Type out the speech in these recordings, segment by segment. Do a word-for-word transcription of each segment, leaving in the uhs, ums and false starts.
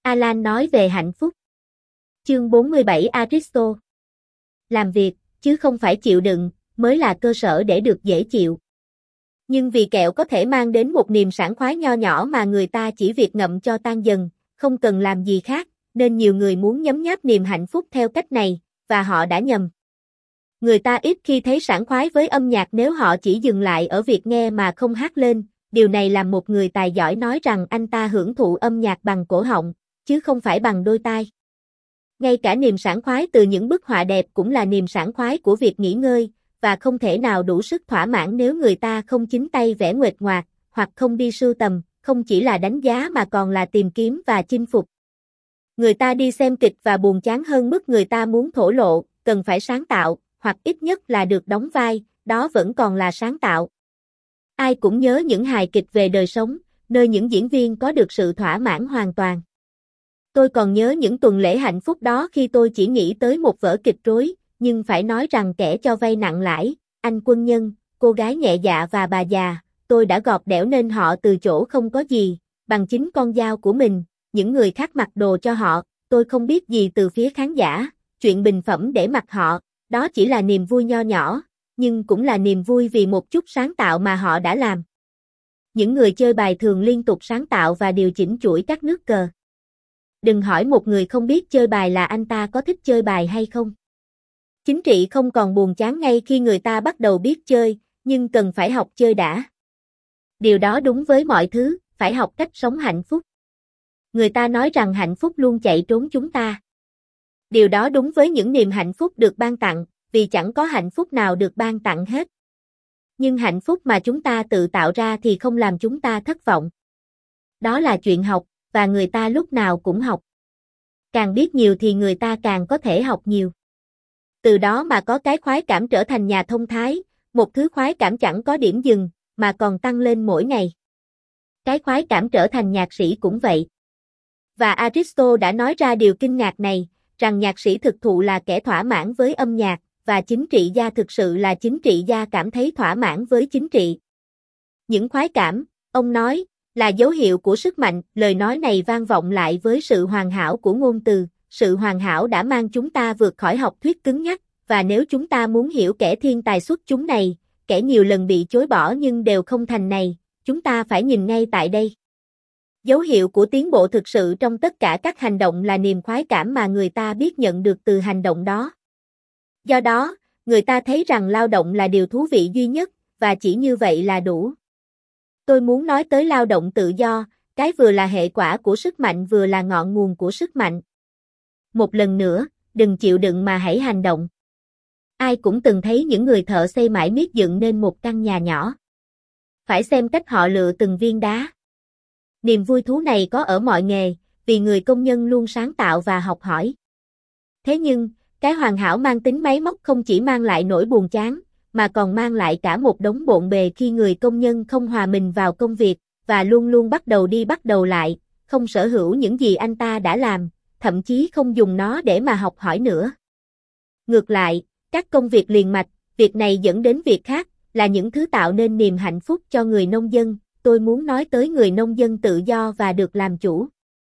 Alan nói về hạnh phúc. Chương bốn mươi bảy Aristo. Làm việc, chứ không phải chịu đựng, mới là cơ sở để được dễ chịu. Nhưng vì kẹo có thể mang đến một niềm sảng khoái nho nhỏ mà người ta chỉ việc ngậm cho tan dần, không cần làm gì khác, nên nhiều người muốn nhấm nháp niềm hạnh phúc theo cách này, và họ đã nhầm. Người ta ít khi thấy sảng khoái với âm nhạc nếu họ chỉ dừng lại ở việc nghe mà không hát lên. Điều này làm một người tài giỏi nói rằng anh ta hưởng thụ âm nhạc bằng cổ họng, chứ không phải bằng đôi tai. Ngay cả niềm sảng khoái từ những bức họa đẹp cũng là niềm sảng khoái của việc nghỉ ngơi, và không thể nào đủ sức thỏa mãn nếu người ta không chính tay vẽ nguệch ngoạc, hoặc không đi sưu tầm, không chỉ là đánh giá mà còn là tìm kiếm và chinh phục. Người ta đi xem kịch và buồn chán hơn mức người ta muốn thổ lộ, cần phải sáng tạo, hoặc ít nhất là được đóng vai, đó vẫn còn là sáng tạo. Ai cũng nhớ những hài kịch về đời sống, nơi những diễn viên có được sự thỏa mãn hoàn toàn. Tôi còn nhớ những tuần lễ hạnh phúc đó khi tôi chỉ nghĩ tới một vở kịch rối, nhưng phải nói rằng kẻ cho vay nặng lãi, anh quân nhân, cô gái nhẹ dạ và bà già, tôi đã gọt đẽo nên họ từ chỗ không có gì, bằng chính con dao của mình, những người khác mặc đồ cho họ, tôi không biết gì từ phía khán giả, chuyện bình phẩm để mặc họ, đó chỉ là niềm vui nho nhỏ, nhưng cũng là niềm vui vì một chút sáng tạo mà họ đã làm. Những người chơi bài thường liên tục sáng tạo và điều chỉnh chuỗi các nước cờ. Đừng hỏi một người không biết chơi bài là anh ta có thích chơi bài hay không. Chính trị không còn buồn chán ngay khi người ta bắt đầu biết chơi, nhưng cần phải học chơi đã. Điều đó đúng với mọi thứ, phải học cách sống hạnh phúc. Người ta nói rằng hạnh phúc luôn chạy trốn chúng ta. Điều đó đúng với những niềm hạnh phúc được ban tặng, vì chẳng có hạnh phúc nào được ban tặng hết. Nhưng hạnh phúc mà chúng ta tự tạo ra thì không làm chúng ta thất vọng. Đó là chuyện học, và người ta lúc nào cũng học. Càng biết nhiều thì người ta càng có thể học nhiều. Từ đó mà có cái khoái cảm trở thành nhà thông thái, một thứ khoái cảm chẳng có điểm dừng, mà còn tăng lên mỗi ngày. Cái khoái cảm trở thành nhạc sĩ cũng vậy. Và Aristo đã nói ra điều kinh ngạc này, rằng nhạc sĩ thực thụ là kẻ thỏa mãn với âm nhạc, và chính trị gia thực sự là chính trị gia cảm thấy thỏa mãn với chính trị. Những khoái cảm, ông nói, là dấu hiệu của sức mạnh, lời nói này vang vọng lại với sự hoàn hảo của ngôn từ, sự hoàn hảo đã mang chúng ta vượt khỏi học thuyết cứng nhắc, và nếu chúng ta muốn hiểu kẻ thiên tài xuất chúng này, kẻ nhiều lần bị chối bỏ nhưng đều không thành này, chúng ta phải nhìn ngay tại đây. Dấu hiệu của tiến bộ thực sự trong tất cả các hành động là niềm khoái cảm mà người ta biết nhận được từ hành động đó. Do đó, người ta thấy rằng lao động là điều thú vị duy nhất, và chỉ như vậy là đủ. Tôi muốn nói tới lao động tự do, cái vừa là hệ quả của sức mạnh vừa là ngọn nguồn của sức mạnh. Một lần nữa, đừng chịu đựng mà hãy hành động. Ai cũng từng thấy những người thợ xây mãi miết dựng nên một căn nhà nhỏ. Phải xem cách họ lựa từng viên đá. Niềm vui thú này có ở mọi nghề, vì người công nhân luôn sáng tạo và học hỏi. Thế nhưng, cái hoàn hảo mang tính máy móc không chỉ mang lại nỗi buồn chán, mà còn mang lại cả một đống bộn bề khi người công nhân không hòa mình vào công việc, và luôn luôn bắt đầu đi bắt đầu lại, không sở hữu những gì anh ta đã làm, thậm chí không dùng nó để mà học hỏi nữa. Ngược lại, các công việc liền mạch, việc này dẫn đến việc khác, là những thứ tạo nên niềm hạnh phúc cho người nông dân, tôi muốn nói tới người nông dân tự do và được làm chủ.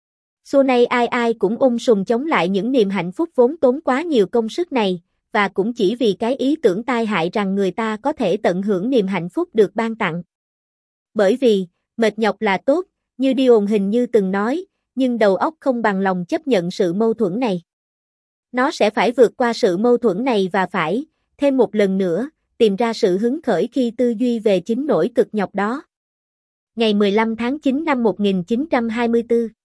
Xưa nay ai ai cũng ung sùm chống lại những niềm hạnh phúc vốn tốn quá nhiều công sức này, và cũng chỉ vì cái ý tưởng tai hại rằng người ta có thể tận hưởng niềm hạnh phúc được ban tặng. Bởi vì, mệt nhọc là tốt, như Dion hình như từng nói, nhưng đầu óc không bằng lòng chấp nhận sự mâu thuẫn này. Nó sẽ phải vượt qua sự mâu thuẫn này và phải, thêm một lần nữa, tìm ra sự hứng khởi khi tư duy về chính nỗi cực nhọc đó. Ngày mười lăm tháng chín năm một nghìn chín trăm hai mươi tư